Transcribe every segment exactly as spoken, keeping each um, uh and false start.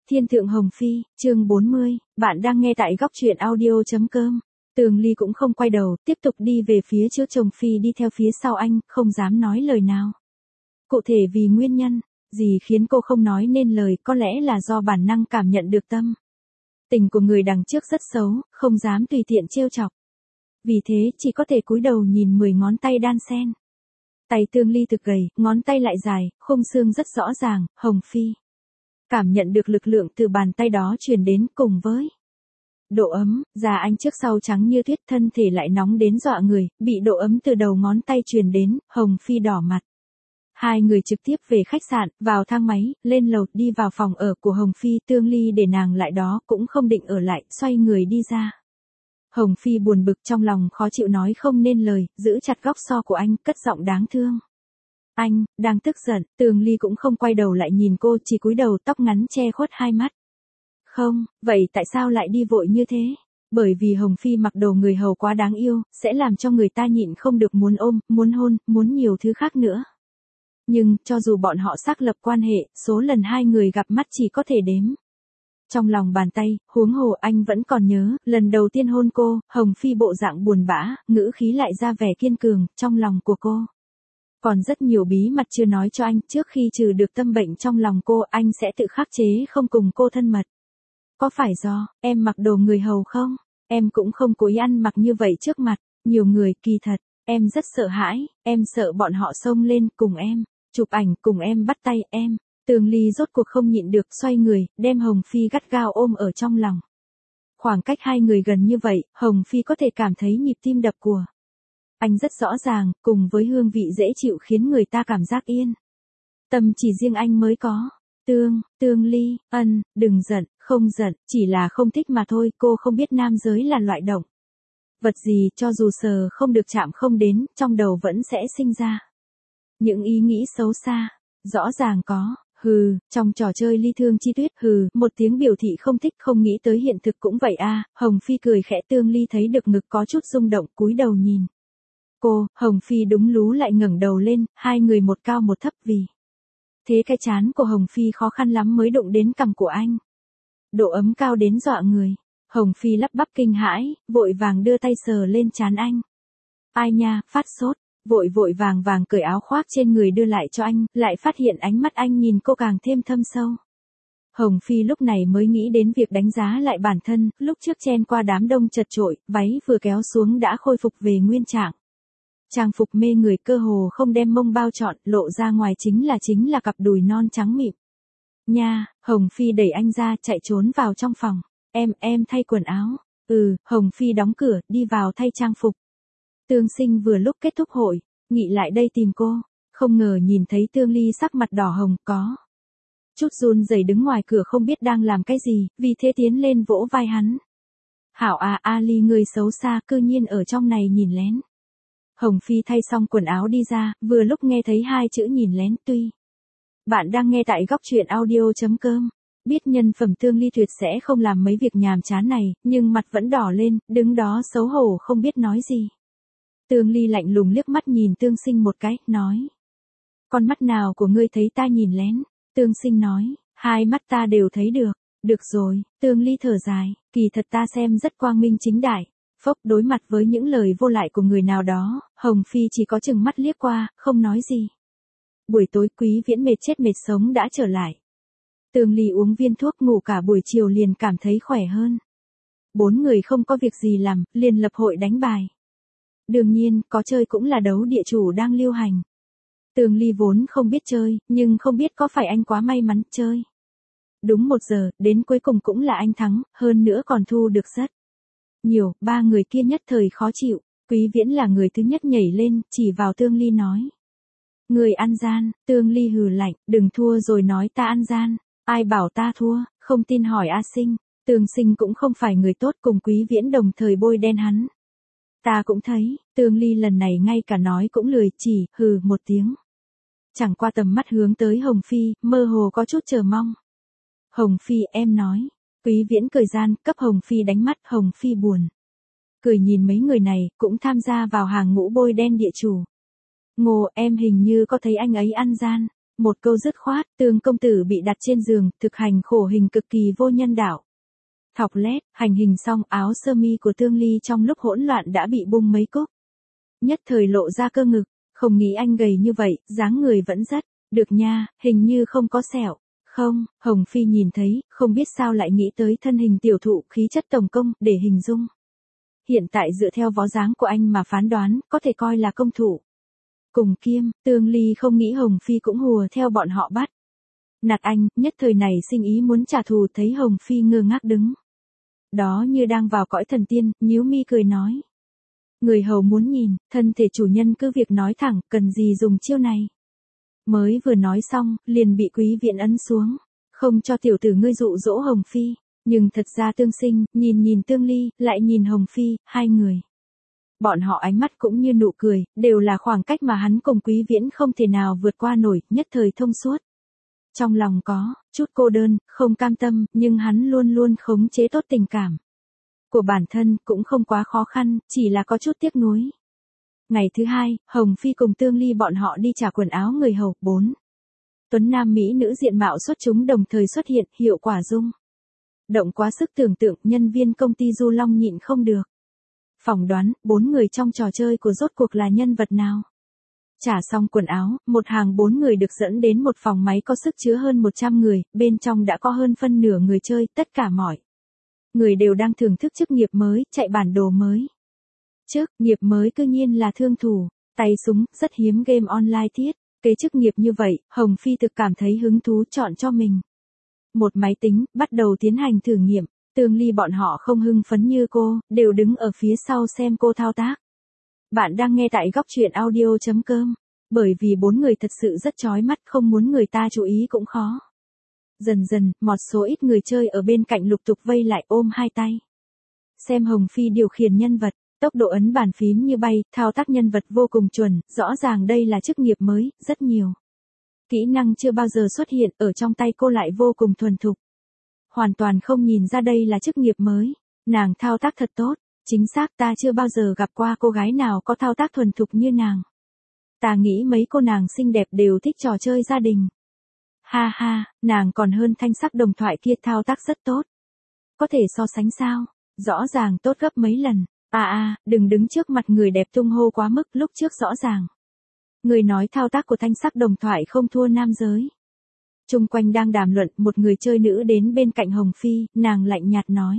Thiên thượng Hồng Phi, chương bốn mươi, bạn đang nghe tại góc truyện audio.com. Tường Ly cũng không quay đầu, tiếp tục đi về phía trước, chồng Phi đi theo phía sau anh, không dám nói lời nào. Cụ thể vì nguyên nhân gì khiến cô không nói nên lời, có lẽ là do bản năng cảm nhận được tâm tình của người đằng trước rất xấu, không dám tùy tiện trêu chọc. Vì thế chỉ có thể cúi đầu nhìn mười ngón tay đan xen. Tay Tường Ly thực gầy, ngón tay lại dài, khung xương rất rõ ràng. Hồng Phi cảm nhận được lực lượng từ bàn tay đó truyền đến, cùng với độ ấm, da anh trước sau trắng như tuyết, thân thể lại nóng đến dọa người, bị độ ấm từ đầu ngón tay truyền đến, Hồng Phi đỏ mặt. Hai người trực tiếp về khách sạn, vào thang máy, lên lầu, đi vào phòng ở của Hồng Phi. Tường Ly để nàng lại đó cũng không định ở lại, xoay người đi ra. Hồng Phi buồn bực, trong lòng khó chịu nói không nên lời, giữ chặt góc so của anh, cất giọng đáng thương. Anh, đang tức giận. Tường Ly cũng không quay đầu lại nhìn cô, chỉ cúi đầu, tóc ngắn che khuất hai mắt. Không, vậy tại sao lại đi vội như thế? Bởi vì Hồng Phi mặc đồ người hầu quá đáng yêu, sẽ làm cho người ta nhịn không được muốn ôm, muốn hôn, muốn nhiều thứ khác nữa. Nhưng, cho dù bọn họ xác lập quan hệ, số lần hai người gặp mắt chỉ có thể đếm trong lòng bàn tay, huống hồ anh vẫn còn nhớ, lần đầu tiên hôn cô, Hồng Phi bộ dạng buồn bã, ngữ khí lại ra vẻ kiên cường, trong lòng của cô còn rất nhiều bí mật chưa nói cho anh, trước khi trừ được tâm bệnh trong lòng cô, anh sẽ tự khắc chế không cùng cô thân mật. Có phải do em mặc đồ người hầu không? Em cũng không cố ý ăn mặc như vậy trước mặt nhiều người, kỳ thật, em rất sợ hãi, em sợ bọn họ xông lên cùng em, chụp ảnh cùng em, bắt tay em. Tường Ly rốt cuộc không nhịn được, xoay người, đem Hồng Phi gắt gao ôm ở trong lòng. Khoảng cách hai người gần như vậy, Hồng Phi có thể cảm thấy nhịp tim đập của anh rất rõ ràng, cùng với hương vị dễ chịu khiến người ta cảm giác yên tâm chỉ riêng anh mới có. Tương, Tường Ly, ân, đừng giận, không giận, chỉ là không thích mà thôi, cô không biết nam giới là loại động vật gì, cho dù sờ không được chạm không đến, trong đầu vẫn sẽ sinh ra những ý nghĩ xấu xa. Rõ ràng có, hừ, trong trò chơi ly thương chi tuyết, hừ, một tiếng biểu thị không thích, không nghĩ tới hiện thực cũng vậy a. Hồng Phi cười khẽ. Tường Ly thấy được ngực có chút rung động, cúi đầu nhìn cô. Hồng Phi đúng lú lại ngẩng đầu lên, hai người một cao một thấp, vì thế cái trán của Hồng Phi khó khăn lắm mới đụng đến cằm của anh. Độ ấm cao đến dọa người. Hồng Phi lắp bắp kinh hãi, vội vàng đưa tay sờ lên trán anh. Ai nha, phát sốt. Vội vội vàng vàng cởi áo khoác trên người đưa lại cho anh, lại phát hiện ánh mắt anh nhìn cô càng thêm thâm sâu. Hồng Phi lúc này mới nghĩ đến việc đánh giá lại bản thân, lúc trước chen qua đám đông chật chội, váy vừa kéo xuống đã khôi phục về nguyên trạng. Trang phục mê người, cơ hồ không đem mông bao trọn, lộ ra ngoài chính là chính là cặp đùi non trắng mịn. Nha, Hồng Phi đẩy anh ra, chạy trốn vào trong phòng. Em, em thay quần áo. Ừ, Hồng Phi đóng cửa, đi vào thay trang phục. Tương Sinh vừa lúc kết thúc hội, nghị lại đây tìm cô, không ngờ nhìn thấy Tường Ly sắc mặt đỏ hồng, có chút run rẩy đứng ngoài cửa không biết đang làm cái gì, vì thế tiến lên vỗ vai hắn. Hảo à, Ali người xấu xa, cư nhiên ở trong này nhìn lén. Hồng Phi thay xong quần áo đi ra, vừa lúc nghe thấy hai chữ nhìn lén. Tuy bạn đang nghe tại góc truyện audio.com, biết nhân phẩm Tường Ly tuyệt sẽ không làm mấy việc nhàm chán này, nhưng mặt vẫn đỏ lên, đứng đó xấu hổ không biết nói gì. Tường Ly lạnh lùng liếc mắt nhìn Tương Sinh một cái, nói. Con mắt nào của ngươi thấy ta nhìn lén? Tương Sinh nói, hai mắt ta đều thấy được. Được rồi, Tường Ly thở dài, kỳ thật ta xem rất quang minh chính đại. Phốc, đối mặt với những lời vô lại của người nào đó, Hồng Phi chỉ có chừng mắt liếc qua, không nói gì. Buổi tối Quý Viễn mệt chết mệt sống đã trở lại. Tường Ly uống viên thuốc ngủ cả buổi chiều liền cảm thấy khỏe hơn. Bốn người không có việc gì làm, liền lập hội đánh bài. Đương nhiên, có chơi cũng là đấu địa chủ đang lưu hành. Tường Ly vốn không biết chơi, nhưng không biết có phải anh quá may mắn chơi. Đúng một giờ, đến cuối cùng cũng là anh thắng, hơn nữa còn thu được rất nhiều, ba người kia nhất thời khó chịu. Quý Viễn là người thứ nhất nhảy lên, chỉ vào Tường Ly nói. Người ăn gian. Tường Ly hừ lạnh, đừng thua rồi nói ta ăn gian. Ai bảo ta thua, không tin hỏi A Sinh. Tường Sinh cũng không phải người tốt, cùng Quý Viễn đồng thời bôi đen hắn. Ta cũng thấy, Tường Ly lần này ngay cả nói cũng lười, chỉ, hừ một tiếng. Chẳng qua tầm mắt hướng tới Hồng Phi, mơ hồ có chút chờ mong. Hồng Phi, em nói. Quý Viễn cười gian, cấp Hồng Phi đánh mắt. Hồng Phi buồn cười nhìn mấy người này, cũng tham gia vào hàng ngũ bôi đen địa chủ. Ngô, em hình như có thấy anh ấy ăn gian. Một câu dứt khoát, Tương công tử bị đặt trên giường, thực hành khổ hình cực kỳ vô nhân đạo. Thọc lét, hành hình xong, áo sơ mi của Tương Ly trong lúc hỗn loạn đã bị bung mấy cúc. Nhất thời lộ ra cơ ngực, không nghĩ anh gầy như vậy, dáng người vẫn rất, được nha, hình như không có sẹo. Không, Hồng Phi nhìn thấy, không biết sao lại nghĩ tới thân hình tiểu thụ khí chất tổng công, để hình dung. Hiện tại dựa theo vó dáng của anh mà phán đoán, có thể coi là công thủ. Cùng kiêm, Tương Ly không nghĩ Hồng Phi cũng hùa theo bọn họ bắt. Nạt anh, nhất thời này sinh ý muốn trả thù thấy Hồng Phi ngơ ngác đứng. Đó như đang vào cõi thần tiên, nhíu mi cười nói. Người hầu muốn nhìn, thân thể chủ nhân cứ việc nói thẳng, cần gì dùng chiêu này. Mới vừa nói xong, liền bị quý viện ấn xuống. Không cho tiểu tử ngươi dụ dỗ Hồng Phi. Nhưng thật ra Tương Sinh, nhìn nhìn Tương Ly, lại nhìn Hồng Phi, hai người. Bọn họ ánh mắt cũng như nụ cười, đều là khoảng cách mà hắn cùng quý viễn không thể nào vượt qua nổi, nhất thời thông suốt. Trong lòng có, chút cô đơn, không cam tâm, nhưng hắn luôn luôn khống chế tốt tình cảm. Của bản thân cũng không quá khó khăn, chỉ là có chút tiếc nuối. Ngày thứ hai, Hồng Phi cùng Tương Ly bọn họ đi trả quần áo người hầu, bốn. Tuấn nam mỹ nữ diện mạo xuất chúng đồng thời xuất hiện, hiệu quả dung. Động quá sức tưởng tượng, nhân viên công ty Du Long nhịn không được. Phỏng đoán, bốn người trong trò chơi của rốt cuộc là nhân vật nào? Trả xong quần áo, một hàng bốn người được dẫn đến một phòng máy có sức chứa hơn một trăm người, bên trong đã có hơn phân nửa người chơi, tất cả mọi người đều đang thưởng thức chức nghiệp mới, chạy bản đồ mới. Trước, nghiệp mới cư nhiên là thương thủ, tay súng, rất hiếm game online thiết. Cái chức nghiệp như vậy, Hồng Phi thực cảm thấy hứng thú chọn cho mình. Một máy tính, bắt đầu tiến hành thử nghiệm. Tương Ly bọn họ không hưng phấn như cô, đều đứng ở phía sau xem cô thao tác. Bạn đang nghe tại góc truyện audio chấm com. Bởi vì bốn người thật sự rất chói mắt, không muốn người ta chú ý cũng khó. Dần dần, một số ít người chơi ở bên cạnh lục tục vây lại ôm hai tay. Xem Hồng Phi điều khiển nhân vật, tốc độ ấn bàn phím như bay, thao tác nhân vật vô cùng chuẩn, rõ ràng đây là chức nghiệp mới, rất nhiều. Kỹ năng chưa bao giờ xuất hiện, ở trong tay cô lại vô cùng thuần thục. Hoàn toàn không nhìn ra đây là chức nghiệp mới, nàng thao tác thật tốt, chính xác ta chưa bao giờ gặp qua cô gái nào có thao tác thuần thục như nàng. Ta nghĩ mấy cô nàng xinh đẹp đều thích trò chơi gia đình. Ha ha, nàng còn hơn thanh sắc đồng thoại kia thao tác rất tốt. Có thể so sánh sao, rõ ràng tốt gấp mấy lần. À à, đừng đứng trước mặt người đẹp tung hô quá mức, lúc trước rõ ràng. Người nói thao tác của thanh sắc đồng thoại không thua nam giới. Trung quanh đang đàm luận, một người chơi nữ đến bên cạnh Hồng Phi, nàng lạnh nhạt nói.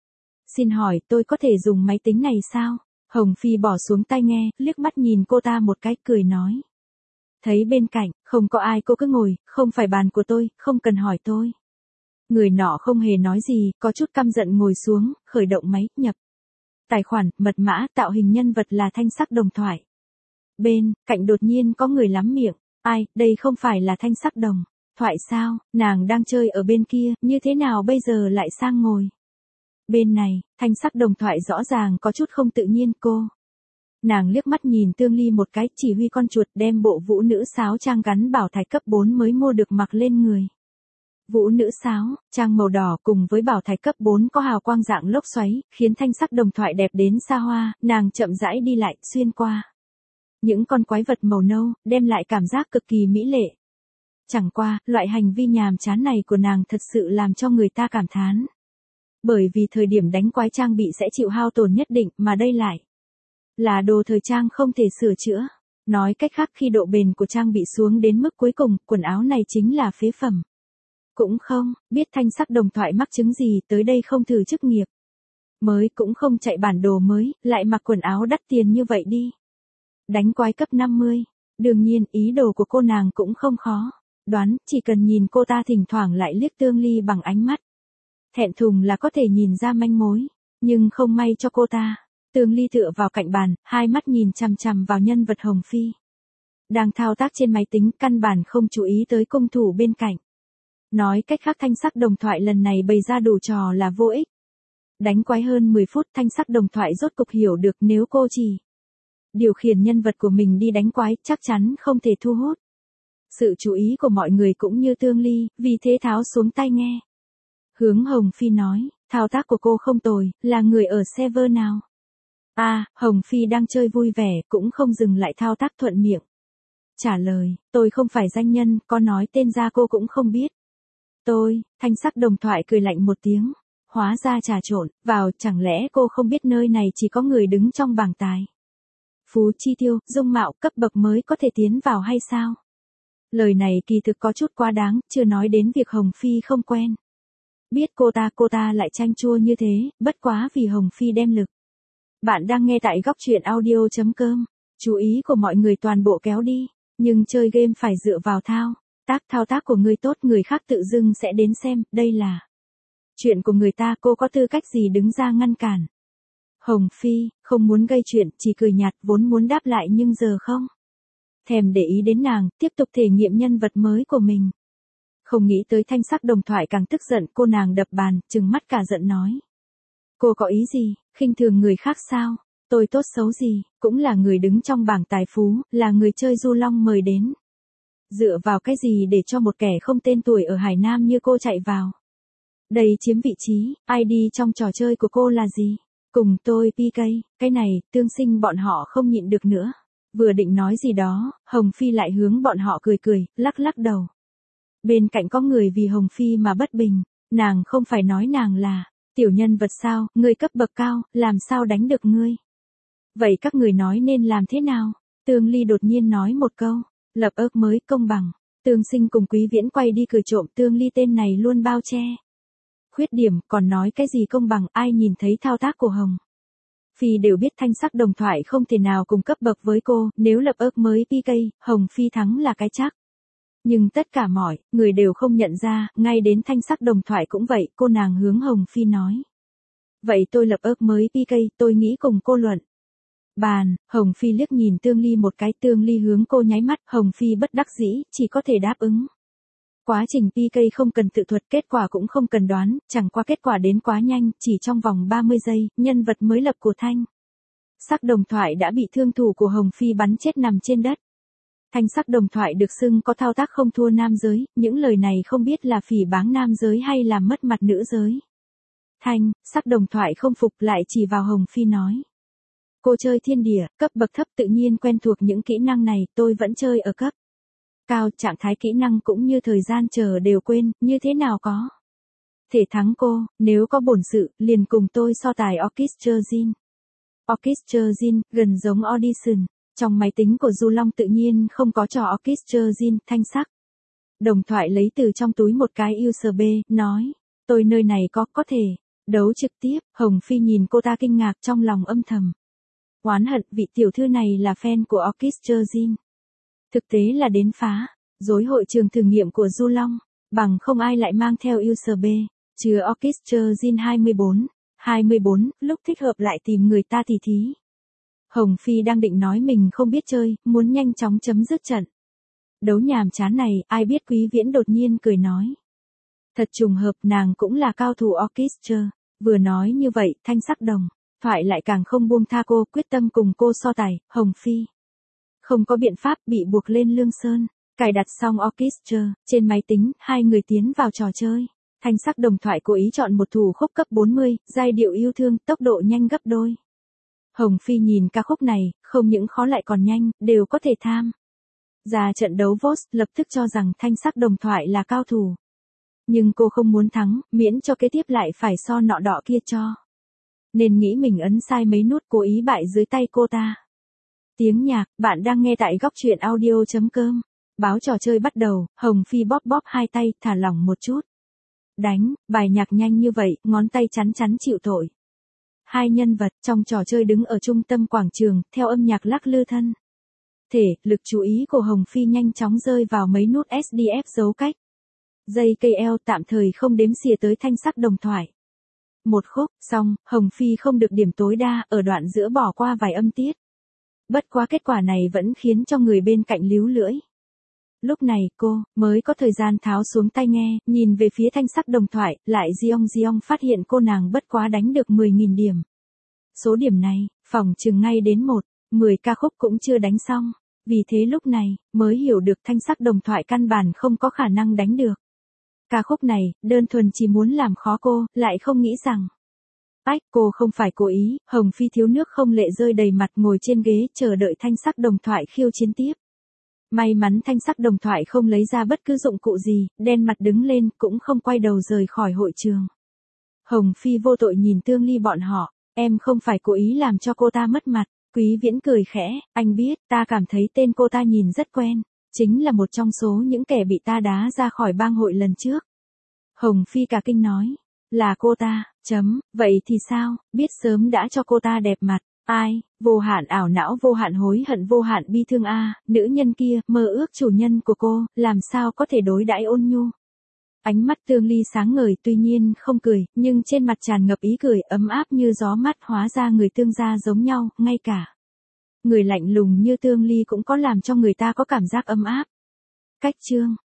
Xin hỏi tôi có thể dùng máy tính này sao? Hồng Phi bỏ xuống tai nghe, liếc mắt nhìn cô ta một cái, cười nói. Thấy bên cạnh, không có ai cô cứ ngồi, không phải bàn của tôi, không cần hỏi tôi. Người nọ không hề nói gì, có chút căm giận ngồi xuống, khởi động máy, nhập. Tài khoản, mật mã, tạo hình nhân vật là thanh sắc đồng thoại. Bên cạnh đột nhiên có người lắm miệng, ai, đây không phải là thanh sắc đồng thoại sao, nàng đang chơi ở bên kia, như thế nào bây giờ lại sang ngồi. Bên này, thanh sắc đồng thoại rõ ràng có chút không tự nhiên cô. Nàng liếc mắt nhìn Tương Ly một cái, chỉ huy con chuột đem bộ vũ nữ sáo trang gắn bảo thạch cấp bốn mới mua được mặc lên người. Vũ nữ sáo, trang màu đỏ cùng với bảo thạch cấp bốn có hào quang dạng lốc xoáy, khiến thanh sắc đồng thoại đẹp đến xa hoa, nàng chậm rãi đi lại, xuyên qua. Những con quái vật màu nâu, đem lại cảm giác cực kỳ mỹ lệ. Chẳng qua, loại hành vi nhàm chán này của nàng thật sự làm cho người ta cảm thán. Bởi vì thời điểm đánh quái trang bị sẽ chịu hao tổn nhất định, mà đây lại là đồ thời trang không thể sửa chữa. Nói cách khác khi độ bền của trang bị xuống đến mức cuối cùng, quần áo này chính là phế phẩm. Cũng không, biết thanh sắc đồng thoại mắc chứng gì, tới đây không thử chức nghiệp mới, cũng không chạy bản đồ mới, lại mặc quần áo đắt tiền như vậy đi. Đánh quái cấp năm mươi. Đương nhiên, ý đồ của cô nàng cũng không khó. Đoán, chỉ cần nhìn cô ta thỉnh thoảng lại liếc Tương Ly bằng ánh mắt thẹn thùng là có thể nhìn ra manh mối. Nhưng không may cho cô ta. Tương Ly tựa vào cạnh bàn, hai mắt nhìn chằm chằm vào nhân vật Hồng Phi. Đang thao tác trên máy tính, căn bản không chú ý tới cung thủ bên cạnh. Nói cách khác thanh sắc đồng thoại lần này bày ra đủ trò là vô ích. Đánh quái hơn mười phút, thanh sắc đồng thoại rốt cục hiểu được nếu cô chỉ điều khiển nhân vật của mình đi đánh quái, chắc chắn không thể thu hút sự chú ý của mọi người cũng như Tương Ly, vì thế tháo xuống tai nghe. Hướng Hồng Phi nói, thao tác của cô không tồi, là người ở server nào? À, Hồng Phi đang chơi vui vẻ, cũng không dừng lại thao tác thuận miệng. trả lời, tôi không phải danh nhân, có nói tên ra cô cũng không biết. Tôi, Thanh sắc đồng thoại cười lạnh một tiếng. Hóa ra trà trộn, vào, chẳng lẽ cô không biết nơi này chỉ có người đứng trong bảng tài. Phú chi tiêu, dung mạo, cấp bậc mới có thể tiến vào hay sao? Lời này kỳ thực có chút quá đáng, chưa nói đến việc Hồng Phi không quen. Biết cô ta cô ta lại chanh chua như thế, bất quá vì Hồng Phi đem lực. Bạn đang nghe tại góc truyện audio.com. Chú ý của mọi người toàn bộ kéo đi, nhưng chơi game phải dựa vào thao. Tác thao tác của người tốt người khác tự dưng sẽ đến xem, đây là chuyện của người ta, cô có tư cách gì đứng ra ngăn cản. Hồng Phi, không muốn gây chuyện, chỉ cười nhạt, vốn muốn đáp lại nhưng giờ không thèm để ý đến nàng, tiếp tục thể nghiệm nhân vật mới của mình. Không nghĩ tới Thanh sắc đồng thoại càng tức giận, cô nàng đập bàn, trừng mắt cả giận nói. Cô có ý gì, khinh thường người khác sao? Tôi tốt xấu gì, cũng là người đứng trong bảng tài phú, là người chơi du long mời đến. Dựa vào cái gì để cho một kẻ không tên tuổi ở Hải Nam như cô chạy vào? Đây chiếm vị trí, i đê trong trò chơi của cô là gì? Cùng tôi pê ca, cái này, tương sinh bọn họ không nhịn được nữa. Vừa định nói gì đó, Hồng Phi lại hướng bọn họ cười cười, lắc lắc đầu. Bên cạnh có người vì Hồng Phi mà bất bình, nàng không phải nói nàng là tiểu nhân vật sao, ngươi cấp bậc cao, làm sao đánh được ngươi? Vậy các người nói nên làm thế nào? Tương Ly đột nhiên nói một câu, lập ước mới công bằng. Tương Sinh cùng Quý Viễn quay đi cười trộm, Tương Ly tên này luôn bao che khuyết điểm, còn nói cái gì công bằng, ai nhìn thấy thao tác của Hồng Phi đều biết Thanh sắc đồng thoại không thể nào cùng cấp bậc với cô, nếu lập ước mới pê ca, Hồng Phi thắng là cái chắc. Nhưng tất cả mọi người đều không nhận ra, ngay đến Thanh sắc đồng thoại cũng vậy, cô nàng hướng Hồng Phi nói. Vậy tôi lập ước mới pê ca, tôi nghĩ cùng cô luận. Bàn, Hồng Phi liếc nhìn Tương Ly một cái, Tương Ly hướng cô nháy mắt, Hồng Phi bất đắc dĩ, chỉ có thể đáp ứng. Quá trình pê ca không cần tự thuật, kết quả cũng không cần đoán, chẳng qua kết quả đến quá nhanh, chỉ trong vòng ba mươi giây, nhân vật mới lập của Thanh sắc đồng thoại đã bị thương thủ của Hồng Phi bắn chết nằm trên đất. Thanh sắc đồng thoại được xưng có thao tác không thua nam giới, những lời này không biết là phỉ báng nam giới hay là mất mặt nữ giới. Thanh sắc đồng thoại không phục, lại chỉ vào Hồng Phi nói. Cô chơi thiên địa, cấp bậc thấp tự nhiên quen thuộc những kỹ năng này, tôi vẫn chơi ở cấp cao, trạng thái kỹ năng cũng như thời gian chờ đều quên, như thế nào có thể thắng cô, nếu có bổn sự, liền cùng tôi so tài Orchestra Jin. Orchestra Jin, gần giống Audition, trong máy tính của Du Long tự nhiên không có trò Orchestra Jin. Thanh sắc đồng thoại lấy từ trong túi một cái u ét bê, nói, tôi nơi này có, có thể đấu trực tiếp. Hồng Phi nhìn cô ta kinh ngạc, trong lòng âm thầm oán hận, vị tiểu thư này là fan của Orchestra Jin. Thực tế là đến phá rối hội trường thử nghiệm của Du Long, bằng không ai lại mang theo u ét bê, chứa Orchestra Jin hai mươi bốn, hai mươi bốn, lúc thích hợp lại tìm người ta tỉ thí. Hồng Phi đang định nói mình không biết chơi, muốn nhanh chóng chấm dứt trận đấu nhàm chán này, ai biết Quý Viễn đột nhiên cười nói. Thật trùng hợp, nàng cũng là cao thủ Orchestra. Vừa nói như vậy, Thanh sắc đồng thoại lại càng không buông tha cô, quyết tâm cùng cô so tài. Hồng Phi không có biện pháp, bị buộc lên Lương Sơn, cài đặt xong Orchestra trên máy tính, hai người tiến vào trò chơi. Thanh sắc đồng thoại cố ý chọn một thủ khúc cấp bốn mươi, giai điệu yêu thương, tốc độ nhanh gấp đôi. Hồng Phi nhìn ca khúc này, không những khó lại còn nhanh, đều có thể tham ra trận đấu vê ô ét, lập tức cho rằng Thanh sắc đồng thoại là cao thủ. Nhưng cô không muốn thắng, miễn cho kế tiếp lại phải so nọ đọ kia cho. Nên nghĩ mình ấn sai mấy nút, cố ý bại dưới tay cô ta. Tiếng nhạc, bạn đang nghe tại góc truyện audio.com. Báo trò chơi bắt đầu, Hồng Phi bóp bóp hai tay, thả lỏng một chút. Đánh, bài nhạc nhanh như vậy, ngón tay chắn chắn chịu tội. Hai nhân vật trong trò chơi đứng ở trung tâm quảng trường, theo âm nhạc lắc lư thân thể, lực chú ý của Hồng Phi nhanh chóng rơi vào mấy nút ét đê ép dấu cách. Dây cây eo tạm thời không đếm xỉa tới Thanh sắc đồng thoại. Một khúc, xong, Hồng Phi không được điểm tối đa, ở đoạn giữa bỏ qua vài âm tiết. Bất quá kết quả này vẫn khiến cho người bên cạnh líu lưỡi. Lúc này, cô mới có thời gian tháo xuống tai nghe, nhìn về phía Thanh sắc đồng thoại, lại Giong Giong phát hiện cô nàng bất quá đánh được mười nghìn điểm. Số điểm này, phỏng chừng ngay đến một, mười ca khúc cũng chưa đánh xong. Vì thế lúc này, mới hiểu được Thanh sắc đồng thoại căn bản không có khả năng đánh được. Ca khúc này, đơn thuần chỉ muốn làm khó cô, lại không nghĩ rằng. Ách, cô không phải cố ý. Hồng Phi thiếu nước không lệ rơi đầy mặt, ngồi trên ghế chờ đợi Thanh sắc đồng thoại khiêu chiến tiếp. May mắn thanh sắc đồng thoại không lấy ra bất cứ dụng cụ gì, đen mặt đứng lên, cũng không quay đầu rời khỏi hội trường. Hồng Phi vô tội nhìn Tương Ly bọn họ, em không phải cố ý làm cho cô ta mất mặt. Quý Viễn cười khẽ, anh biết, ta cảm thấy tên cô ta nhìn rất quen, chính là một trong số những kẻ bị ta đá ra khỏi bang hội lần trước. Hồng Phi cả kinh nói, là cô ta, chấm, vậy thì sao, biết sớm đã cho cô ta đẹp mặt. Ai, vô hạn ảo não, vô hạn hối hận, vô hạn bi thương a, nữ nhân kia, mơ ước chủ nhân của cô, làm sao có thể đối đãi ôn nhu. Ánh mắt Tương Ly sáng ngời, tuy nhiên không cười, nhưng trên mặt tràn ngập ý cười, ấm áp như gió mát. Hóa ra người Tương gia giống nhau, ngay cả người lạnh lùng như Tương Ly cũng có làm cho người ta có cảm giác ấm áp. Cách chương